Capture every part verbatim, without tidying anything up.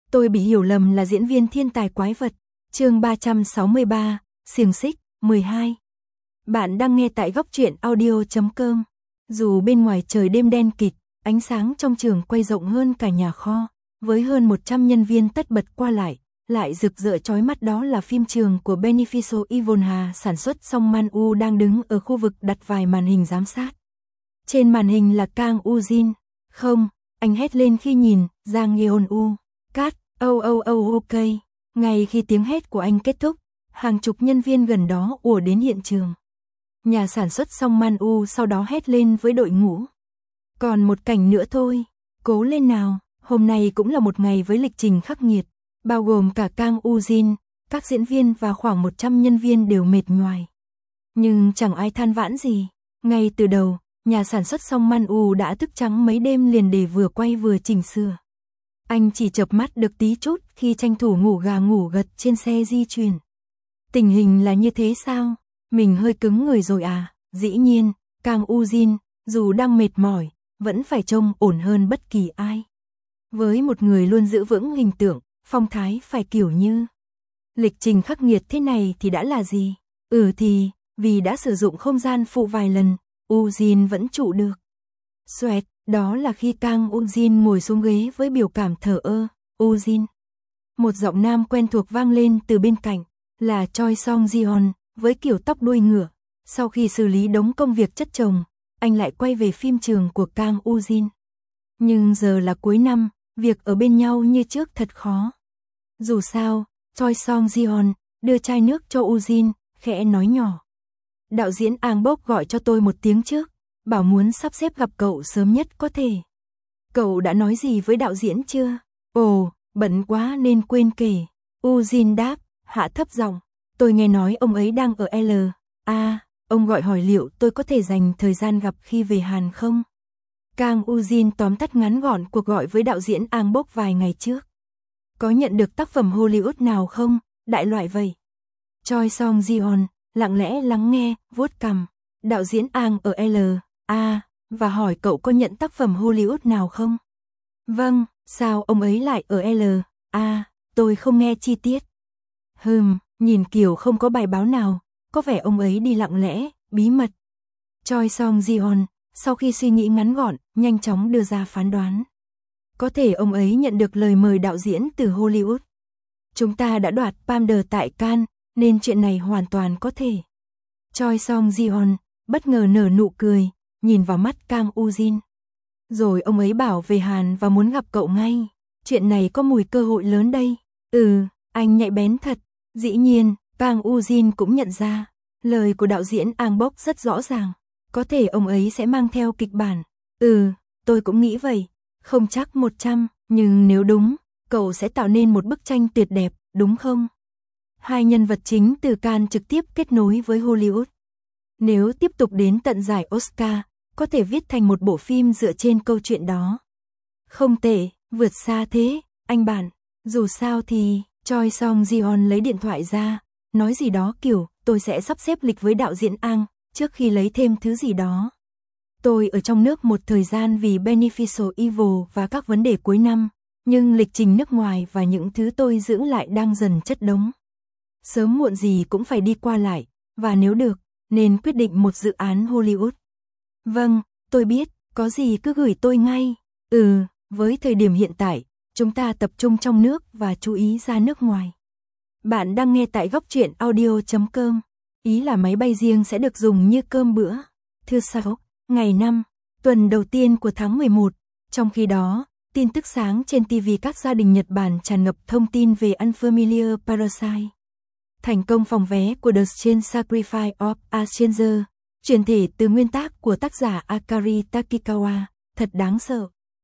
Tôi bị hiểu lầm là diễn viên thiên tài quái vật. Chương ba trăm sáu mươi ba, xiềng xích, mười hai. Bạn đang nghe tại góc truyện audio chấm com. Dù bên ngoài trời đêm đen kịt, ánh sáng trong trường quay rộng hơn cả nhà kho, với hơn một trăm nhân viên tất bật qua lại, lại rực rỡ chói mắt, đó là phim trường của Beneficio Ivonha sản xuất. Song Man U đang đứng ở khu vực đặt vài màn hình giám sát. Trên màn hình là Kang Ujin. Không, anh hét lên khi nhìn Jang Yeon U. Cắt, oh oh oh ok. Ngay khi tiếng hét của anh kết thúc, hàng chục nhân viên gần đó ùa đến hiện trường. Nhà sản xuất Song Man U sau đó hét lên với đội ngũ. Còn một cảnh nữa thôi, cố lên nào, hôm nay cũng là một ngày với lịch trình khắc nghiệt, bao gồm cả Kang Ujin, các diễn viên và khoảng một trăm nhân viên đều mệt nhoài. Nhưng chẳng ai than vãn gì, ngay từ đầu, nhà sản xuất Song Man U đã thức trắng mấy đêm liền để vừa quay vừa chỉnh sửa. Anh chỉ chợp mắt được tí chút khi tranh thủ ngủ gà ngủ gật trên xe di chuyển. Tình hình là như thế sao? Mình hơi cứng người rồi à? Dĩ nhiên, Kang Ujin, dù đang mệt mỏi, vẫn phải trông ổn hơn bất kỳ ai. Với một người luôn giữ vững hình tượng, phong thái phải kiểu như. Lịch trình khắc nghiệt thế này thì đã là gì? Ừ thì, vì đã sử dụng không gian phụ vài lần, Ujin vẫn trụ được. Xoẹt, đó là khi Kang Ujin ngồi xuống ghế với biểu cảm thờ ơ. Ujin. Một giọng nam quen thuộc vang lên từ bên cạnh, là Choi Song Jeon, với kiểu tóc đuôi ngựa. Sau khi xử lý đống công việc chất chồng, anh lại quay về phim trường của Kang Ujin. Nhưng giờ là cuối năm, việc ở bên nhau như trước thật khó. Dù sao, Choi Song Jeon đưa chai nước cho Ujin, khẽ nói nhỏ. Đạo diễn Ang Bok gọi cho tôi một tiếng trước, bảo muốn sắp xếp gặp cậu sớm nhất có thể. Cậu đã nói gì với đạo diễn chưa? Ồ, bận quá nên quên kể. Ujin đáp, hạ thấp giọng. Tôi nghe nói ông ấy đang ở L. A, ông gọi hỏi liệu tôi có thể dành thời gian gặp khi về Hàn không? Kang Ujin tóm tắt ngắn gọn cuộc gọi với đạo diễn Ang Bok vài ngày trước. Có nhận được tác phẩm Hollywood nào không? Đại loại vậy. Choi Song Jeon lặng lẽ lắng nghe, vuốt cằm. Đạo diễn Ang ở L. A, và hỏi cậu có nhận tác phẩm Hollywood nào không? Vâng, sao ông ấy lại ở L. A, tôi không nghe chi tiết. Hừm, nhìn kiểu không có bài báo nào, có vẻ ông ấy đi lặng lẽ, bí mật. Choi Song Jeon, sau khi suy nghĩ ngắn gọn, nhanh chóng đưa ra phán đoán. Có thể ông ấy nhận được lời mời đạo diễn từ Hollywood. Chúng ta đã đoạt Palme d'Or tại Cannes, nên chuyện này hoàn toàn có thể. Choi Song Jeon bất ngờ nở nụ cười, nhìn vào mắt Kang Ujin. Rồi ông ấy bảo về Hàn và muốn gặp cậu ngay. Chuyện này có mùi cơ hội lớn đây. Ừ, anh nhạy bén thật. Dĩ nhiên, Kang Ujin cũng nhận ra, lời của đạo diễn Ang Bok rất rõ ràng. Có thể ông ấy sẽ mang theo kịch bản. Ừ, tôi cũng nghĩ vậy. Không chắc một trăm, nhưng nếu đúng, cậu sẽ tạo nên một bức tranh tuyệt đẹp, đúng không? Hai nhân vật chính từ Cannes trực tiếp kết nối với Hollywood. Nếu tiếp tục đến tận giải Oscar, có thể viết thành một bộ phim dựa trên câu chuyện đó. Không tệ, vượt xa thế, anh bạn. Dù sao thì, Choi Song Jeon lấy điện thoại ra, nói gì đó kiểu, tôi sẽ sắp xếp lịch với đạo diễn Ang, trước khi lấy thêm thứ gì đó. Tôi ở trong nước một thời gian vì Beneficio Evil và các vấn đề cuối năm, nhưng lịch trình nước ngoài và những thứ tôi giữ lại đang dần chất đống. Sớm muộn gì cũng phải đi qua lại, và nếu được, nên quyết định một dự án Hollywood. Vâng, tôi biết, có gì cứ gửi tôi ngay. Ừ, với thời điểm hiện tại, chúng ta tập trung trong nước và chú ý ra nước ngoài. Bạn đang nghe tại góc truyện audio chấm com. Ý là máy bay riêng sẽ được dùng như cơm bữa. Thứ sáu, ngày năm, tuần đầu tiên của tháng mười một. Trong khi đó, tin tức sáng trên ti vi các gia đình Nhật Bản tràn ngập thông tin về Unfamiliar Parasite. Thành công phòng vé của The Strange Sacrifice of a Stranger, chuyển thể từ nguyên tác của tác giả Akari Takikawa, thật đáng sợ.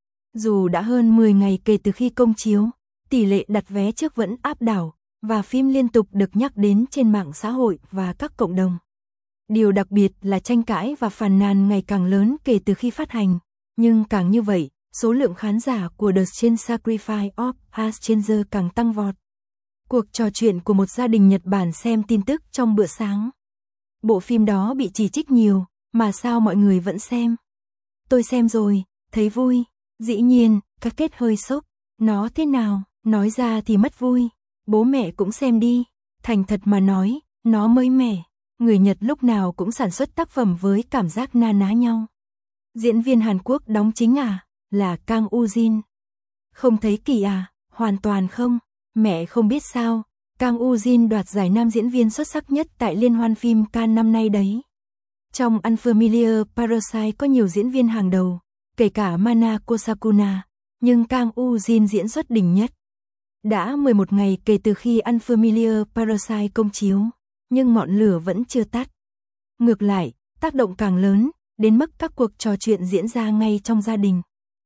Dù đã hơn mười ngày kể từ khi công chiếu, tỷ lệ đặt vé trước vẫn áp đảo, và phim liên tục được nhắc đến trên mạng xã hội và các cộng đồng. Điều đặc biệt là tranh cãi và phàn nàn ngày càng lớn kể từ khi phát hành, nhưng càng như vậy, số lượng khán giả của The Strange Sacrifice of a Stranger càng tăng vọt. Cuộc trò chuyện của một gia đình Nhật Bản xem tin tức trong bữa sáng. Bộ phim đó bị chỉ trích nhiều, mà sao mọi người vẫn xem? Tôi xem rồi, thấy vui. Dĩ nhiên, cái kết hơi sốc. Nó thế nào? Nói ra thì mất vui, bố mẹ cũng xem đi, thành thật mà nói, nó mới mẻ, người Nhật lúc nào cũng sản xuất tác phẩm với cảm giác na ná nhau. Diễn viên Hàn Quốc đóng chính à, là Kang Woo-jin. Không thấy kỳ à, hoàn toàn không, mẹ không biết sao, Kang Woo-jin đoạt giải nam diễn viên xuất sắc nhất tại Liên hoan phim Cannes năm nay đấy. Trong Unfamiliar Parasite có nhiều diễn viên hàng đầu, kể cả Mana Kosakuna, nhưng Kang Woo-jin diễn xuất đỉnh nhất. Đã mười một ngày kể từ khi Unfamiliar Parasite công chiếu, nhưng ngọn lửa vẫn chưa tắt. Ngược lại, tác động càng lớn, đến mức các cuộc trò chuyện diễn ra ngay trong gia đình.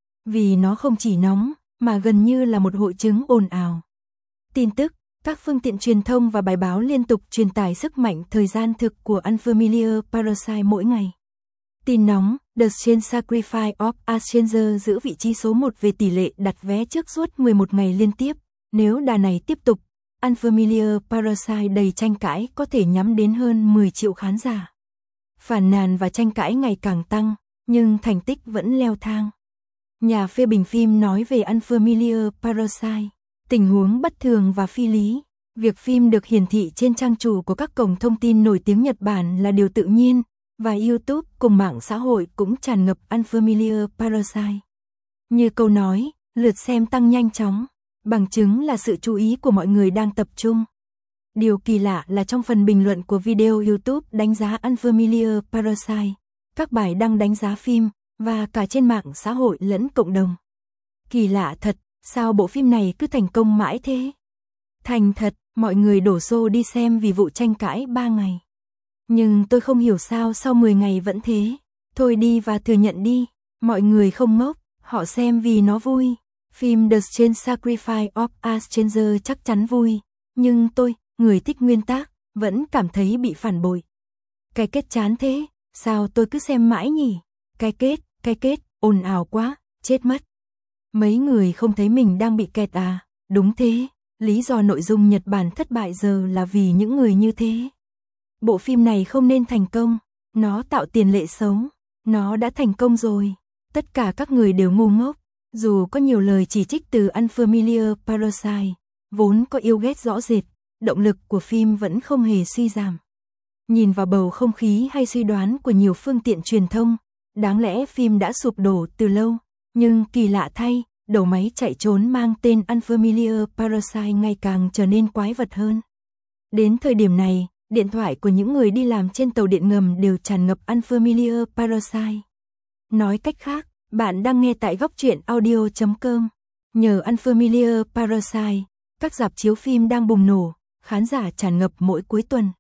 Vì nó không chỉ nóng, mà gần như là một hội chứng ồn ào. Tin tức, các phương tiện truyền thông và bài báo liên tục truyền tải sức mạnh thời gian thực của Unfamiliar Parasite mỗi ngày. Tin nóng, The Strange Sacrifice of a Stranger giữ vị trí số một về tỷ lệ đặt vé trước suốt mười một ngày liên tiếp. Nếu đà này tiếp tục, Unfamiliar Parasite đầy tranh cãi có thể nhắm đến hơn mười triệu khán giả. Phàn nàn và tranh cãi ngày càng tăng, nhưng thành tích vẫn leo thang. Nhà phê bình phim nói về Unfamiliar Parasite, tình huống bất thường và phi lý. Việc phim được hiển thị trên trang chủ của các cổng thông tin nổi tiếng Nhật Bản là điều tự nhiên, và YouTube cùng mạng xã hội cũng tràn ngập Unfamiliar Parasite. Như câu nói, lượt xem tăng nhanh chóng, bằng chứng là sự chú ý của mọi người đang tập trung. Điều kỳ lạ là trong phần bình luận của video YouTube đánh giá Unfamiliar Parasite, các bài đăng đánh giá phim, và cả trên mạng xã hội lẫn cộng đồng. Kỳ lạ thật, sao bộ phim này cứ thành công mãi thế? Thành thật, mọi người đổ xô đi xem vì vụ tranh cãi ba ngày. Nhưng tôi không hiểu sao sau mười ngày vẫn thế. Thôi đi và thừa nhận đi, mọi người không ngốc, họ xem vì nó vui. Phim The Strange Sacrifice of a Stranger chắc chắn vui, nhưng tôi, người thích nguyên tác, vẫn cảm thấy bị phản bội. Cái kết chán thế, sao tôi cứ xem mãi nhỉ? Cái kết, cái kết, ồn ào quá, chết mất. Mấy người không thấy mình đang bị kẹt à? Đúng thế, lý do nội dung Nhật Bản thất bại giờ là vì những người như thế. Bộ phim này không nên thành công, nó tạo tiền lệ xấu, nó đã thành công rồi. Tất cả các người đều ngu ngốc, dù có nhiều lời chỉ trích từ Unfamiliar Parasite, vốn có yêu ghét rõ rệt, động lực của phim vẫn không hề suy giảm. Nhìn vào bầu không khí hay suy đoán của nhiều phương tiện truyền thông, đáng lẽ phim đã sụp đổ từ lâu, nhưng kỳ lạ thay, đầu máy chạy trốn mang tên Unfamiliar Parasite ngày càng trở nên quái vật hơn. Đến thời điểm này, điện thoại của những người đi làm trên tàu điện ngầm đều tràn ngập Unfamiliar Parasite. Nói cách khác, bạn đang nghe tại góc truyện audio chấm com. Nhờ Unfamiliar Parasite, các rạp chiếu phim đang bùng nổ, khán giả tràn ngập mỗi cuối tuần.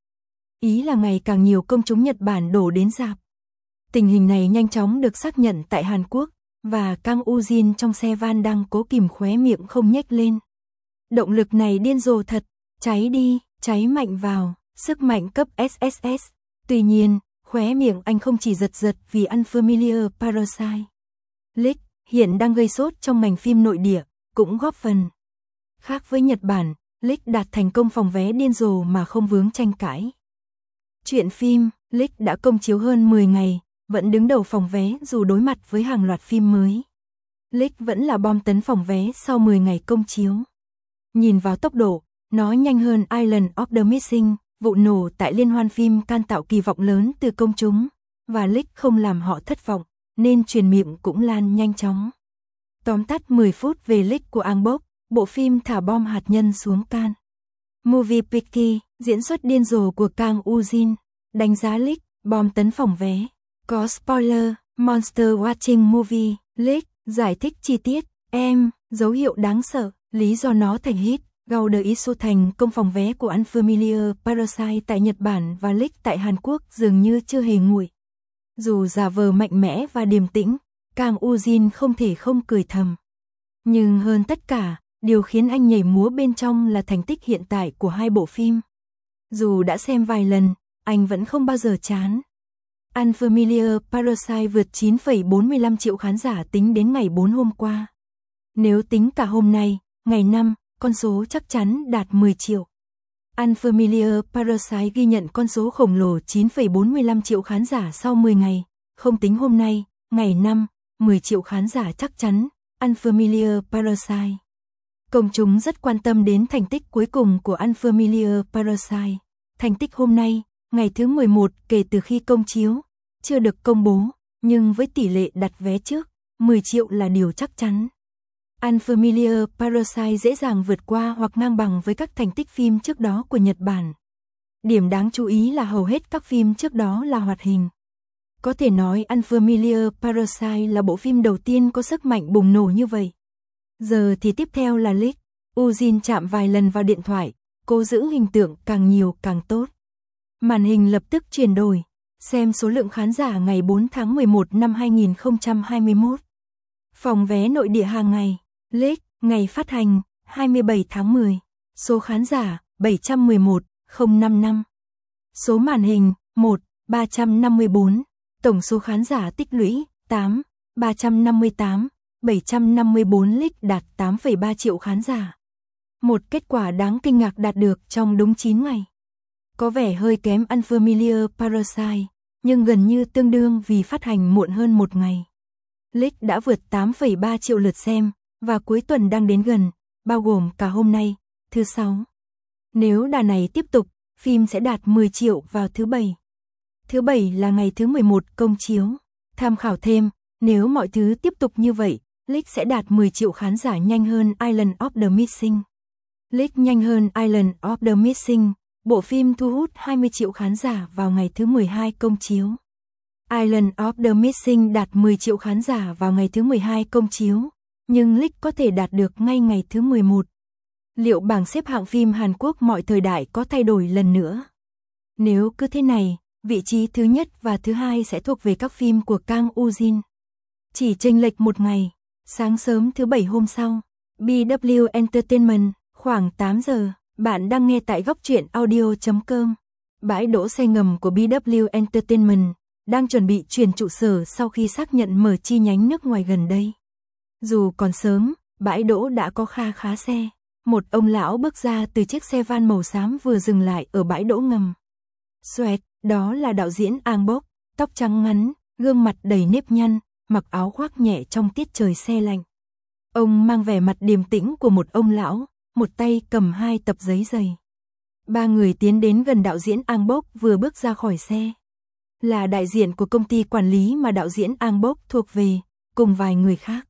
Ý là ngày càng nhiều công chúng Nhật Bản đổ đến rạp. Tình hình này nhanh chóng được xác nhận tại Hàn Quốc, và Kang Woo-jin trong xe van đang cố kìm khóe miệng không nhếch lên. Động lực này điên rồ thật, cháy đi, cháy mạnh vào, sức mạnh cấp ét ét ét. Tuy nhiên, khóe miệng anh không chỉ giật giật vì Unfamiliar Parasite. Leak hiện đang gây sốt trong ngành phim nội địa, cũng góp phần. Khác với Nhật Bản, Leak đạt thành công phòng vé điên rồ mà không vướng tranh cãi. Chuyện phim, Leak đã công chiếu hơn mười ngày, vẫn đứng đầu phòng vé dù đối mặt với hàng loạt phim mới. Leak vẫn là bom tấn phòng vé sau mười ngày công chiếu. Nhìn vào tốc độ, nó nhanh hơn Island of the Missing, vụ nổ tại liên hoan phim Cannes tạo kỳ vọng lớn từ công chúng, và Leak không làm họ thất vọng, nên truyền miệng cũng lan nhanh chóng. Tóm tắt mười phút về Leak của Ang Bok, bộ phim thả bom hạt nhân xuống Cannes. Movie Picky, diễn xuất điên rồ của Kang Woo-jin, đánh giá Leak, bom tấn phòng vé. Có spoiler, Monster Watching Movie, Leak, giải thích chi tiết, em, dấu hiệu đáng sợ, lý do nó thành hit, Gauder Isu thành công phòng vé của Unfamiliar Parasite tại Nhật Bản và Leak tại Hàn Quốc dường như chưa hề nguội. Dù giả vờ mạnh mẽ và điềm tĩnh, Kang Woo-jin không thể không cười thầm. Nhưng hơn tất cả, điều khiến anh nhảy múa bên trong là thành tích hiện tại của hai bộ phim. Dù đã xem vài lần, anh vẫn không bao giờ chán. Unfamiliar Parasite vượt chín phẩy bốn mươi lăm triệu khán giả tính đến ngày bốn hôm qua. Nếu tính cả hôm nay, ngày năm, con số chắc chắn đạt mười triệu. Unfamiliar Parasite ghi nhận con số khổng lồ chín phẩy bốn mươi lăm triệu khán giả sau mười ngày, không tính hôm nay, ngày năm, mười triệu khán giả chắc chắn. Unfamiliar Parasite Công chúng rất quan tâm đến thành tích cuối cùng của Unfamiliar Parasite. Thành tích hôm nay, ngày thứ mười một kể từ khi công chiếu, chưa được công bố, nhưng với tỷ lệ đặt vé trước, mười triệu là điều chắc chắn. Unfamiliar Parasite dễ dàng vượt qua hoặc ngang bằng với các thành tích phim trước đó của Nhật Bản. Điểm đáng chú ý là hầu hết các phim trước đó là hoạt hình. Có thể nói Unfamiliar Parasite là bộ phim đầu tiên có sức mạnh bùng nổ như vậy. Giờ thì tiếp theo là Leak. Eugene chạm vài lần vào điện thoại, cố giữ hình tượng càng nhiều càng tốt. Màn hình lập tức chuyển đổi. Xem số lượng khán giả ngày bốn tháng mười một năm hai nghìn không trăm hai mươi mốt. Phòng vé nội địa hàng ngày. Leak, ngày phát hành, hai mươi bảy tháng mười. Số khán giả, bảy trăm mười một nghìn không trăm năm mươi lăm. Số màn hình, một, ba trăm năm mươi bốn. Tổng số khán giả tích lũy, tám, ba trăm năm mươi tám, bảy trăm năm mươi bốn. Leak đạt tám phẩy ba triệu khán giả. Một kết quả đáng kinh ngạc đạt được trong đúng chín ngày. Có vẻ hơi kém Unfamiliar Parasite, nhưng gần như tương đương vì phát hành muộn hơn một ngày. Leak đã vượt tám phẩy ba triệu lượt xem, và cuối tuần đang đến gần, bao gồm cả hôm nay, thứ sáu. Nếu đà này tiếp tục, phim sẽ đạt mười triệu vào thứ bảy. Thứ bảy là ngày thứ mười một công chiếu. Tham khảo thêm, nếu mọi thứ tiếp tục như vậy, Leak sẽ đạt mười triệu khán giả nhanh hơn Island of the Missing. Leak nhanh hơn Island of the Missing, bộ phim thu hút hai mươi triệu khán giả vào ngày thứ mười hai công chiếu. Island of the Missing đạt mười triệu khán giả vào ngày thứ mười hai công chiếu, nhưng Leak có thể đạt được ngay ngày thứ mười một. Liệu bảng xếp hạng phim Hàn Quốc mọi thời đại có thay đổi lần nữa? Nếu cứ thế này, vị trí thứ nhất và thứ hai sẽ thuộc về các phim của Kang Eugene. Chỉ chênh lệch một ngày, sáng sớm thứ bảy hôm sau, bê vê kép Entertainment, khoảng tám giờ, bạn đang nghe tại góc truyện audio chấm com. Bãi đỗ xe ngầm của bê vê kép Entertainment đang chuẩn bị chuyển trụ sở sau khi xác nhận mở chi nhánh nước ngoài gần đây. Dù còn sớm, bãi đỗ đã có kha khá xe. Một ông lão bước ra từ chiếc xe van màu xám vừa dừng lại ở bãi đỗ ngầm. Xoẹt, đó là đạo diễn Ang Bok, tóc trắng ngắn, gương mặt đầy nếp nhăn, mặc áo khoác nhẹ trong tiết trời se lạnh. Ông mang vẻ mặt điềm tĩnh của một ông lão, một tay cầm hai tập giấy dày. Ba người tiến đến gần đạo diễn Ang Bok vừa bước ra khỏi xe. Là đại diện của công ty quản lý mà đạo diễn Ang Bok thuộc về, cùng vài người khác.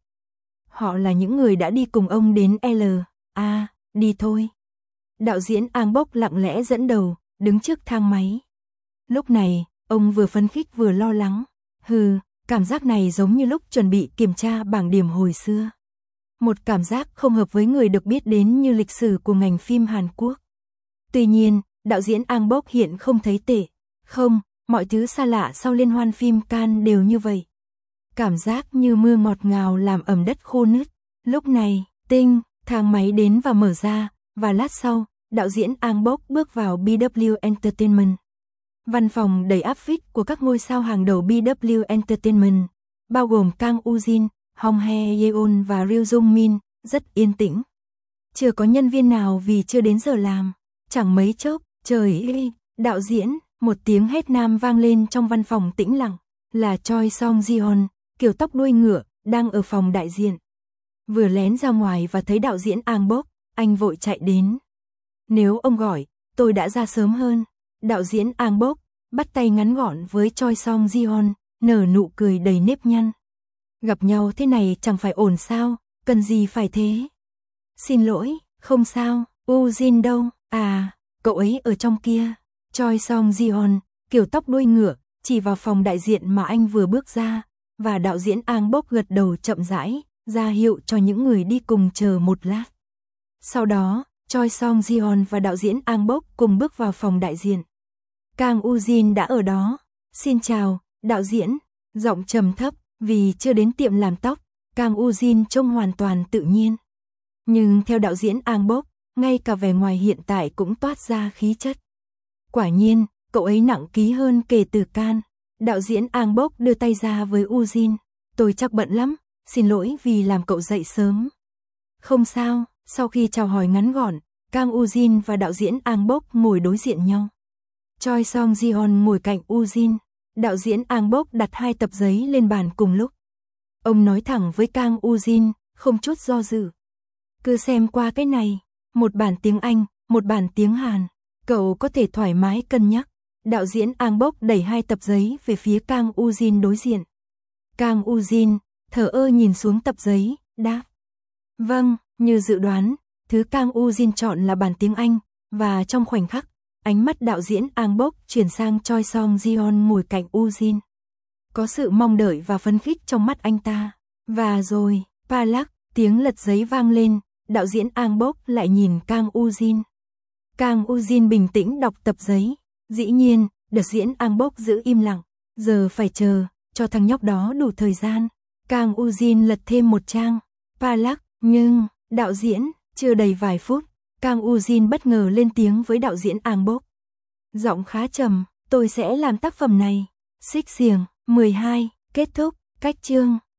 Họ là những người đã đi cùng ông đến L A, đi thôi. Đạo diễn Ang Bok lặng lẽ dẫn đầu, đứng trước thang máy. Lúc này, ông vừa phấn khích vừa lo lắng. Hừ, cảm giác này giống như lúc chuẩn bị kiểm tra bảng điểm hồi xưa. Một cảm giác không hợp với người được biết đến như lịch sử của ngành phim Hàn Quốc. Tuy nhiên, đạo diễn Ang Bok hiện không thấy tệ. Không, mọi thứ xa lạ sau liên hoan phim Cannes đều như vậy. Cảm giác như mưa ngọt ngào làm ẩm đất khô nứt. Lúc này, tinh, thang máy đến và mở ra, và lát sau, đạo diễn Ang Bok bước vào bê vê kép Entertainment. Văn phòng đầy áp phích của các ngôi sao hàng đầu bê vê kép Entertainment, bao gồm Kang Eugene, Hong Hae Yeon và Ryu Jung Min, rất yên tĩnh. Chưa có nhân viên nào vì chưa đến giờ làm. Chẳng mấy chốc, trời ơi, đạo diễn, một tiếng hét nam vang lên trong văn phòng tĩnh lặng, là Choi Song Ji-hon, kiểu tóc đuôi ngựa, đang ở phòng đại diện. Vừa lén ra ngoài và thấy đạo diễn Ang Bok, anh vội chạy đến. Nếu ông gọi, tôi đã ra sớm hơn. Đạo diễn Ang Bok bắt tay ngắn gọn với Choi Song Ji-hon, nở nụ cười đầy nếp nhăn. Gặp nhau thế này chẳng phải ổn sao, cần gì phải thế? Xin lỗi, không sao, Eugene đâu? À, cậu ấy ở trong kia. Choi Song Ji-hon, kiểu tóc đuôi ngựa, chỉ vào phòng đại diện mà anh vừa bước ra, và đạo diễn Ang Bok gật đầu chậm rãi, ra hiệu cho những người đi cùng chờ một lát. Sau đó, Choi Song Ji-hon và đạo diễn Ang Bok cùng bước vào phòng đại diện. Kang Eugene đã ở đó. Xin chào, đạo diễn. Giọng trầm thấp, vì chưa đến tiệm làm tóc, Kang Eugene trông hoàn toàn tự nhiên. Nhưng theo đạo diễn Ang Bok, ngay cả vẻ ngoài hiện tại cũng toát ra khí chất. Quả nhiên, cậu ấy nặng ký hơn kể từ Cannes. Đạo diễn Ang Bok đưa tay ra với Eugene. Tôi chắc bận lắm, xin lỗi vì làm cậu dậy sớm. Không sao, sau khi chào hỏi ngắn gọn, Kang Eugene và đạo diễn Ang Bok ngồi đối diện nhau. Choi Song Ji-hon ngồi cạnh Eugene. Đạo diễn Ang Bok đặt hai tập giấy lên bàn cùng lúc. Ông nói thẳng với Kang Eugene, không chút do dự. Cứ xem qua cái này, một bản tiếng Anh, một bản tiếng Hàn, cậu có thể thoải mái cân nhắc. Đạo diễn Ang Bok đẩy hai tập giấy về phía Kang Woo-jin đối diện. Kang Woo-jin thở ơ nhìn xuống tập giấy, đáp. Vâng, như dự đoán, thứ Kang Woo-jin chọn là bản tiếng Anh, và trong khoảnh khắc, ánh mắt đạo diễn Ang Bok chuyển sang Choi Song Jeon ngồi cạnh Woo-jin. Có sự mong đợi và phấn khích trong mắt anh ta. Và rồi, palak, tiếng lật giấy vang lên, đạo diễn Ang Bok lại nhìn Kang Woo-jin. Kang Woo-jin bình tĩnh đọc tập giấy. Dĩ nhiên, đạo diễn Ang Bok giữ im lặng, giờ phải chờ, cho thằng nhóc đó đủ thời gian. Kang Woo-jin lật thêm một trang. Palak, nhưng, đạo diễn, chưa đầy vài phút, Kang Woo-jin bất ngờ lên tiếng với đạo diễn Ang Bok. Giọng khá trầm, tôi sẽ làm tác phẩm này. Xích xiềng, mười hai, kết thúc, cách chương.